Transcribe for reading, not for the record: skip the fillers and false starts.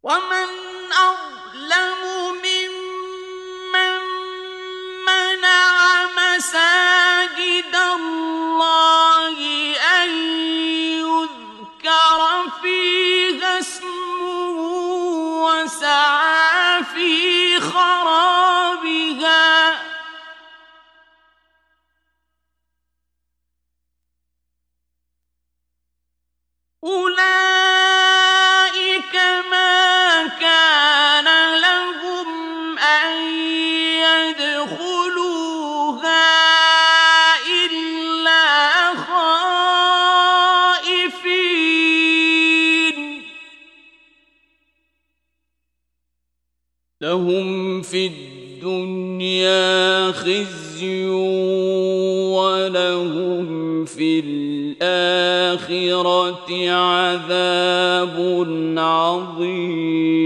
ومن أظلم ممن منع مساجد الله أن يذكر فيها اسمه وسعى في خرابها أولئك ما كان لهم أن يدخلوها إلا خائفين لهم في الدنيا خزي ولهم في الآخرة عذاب عظيم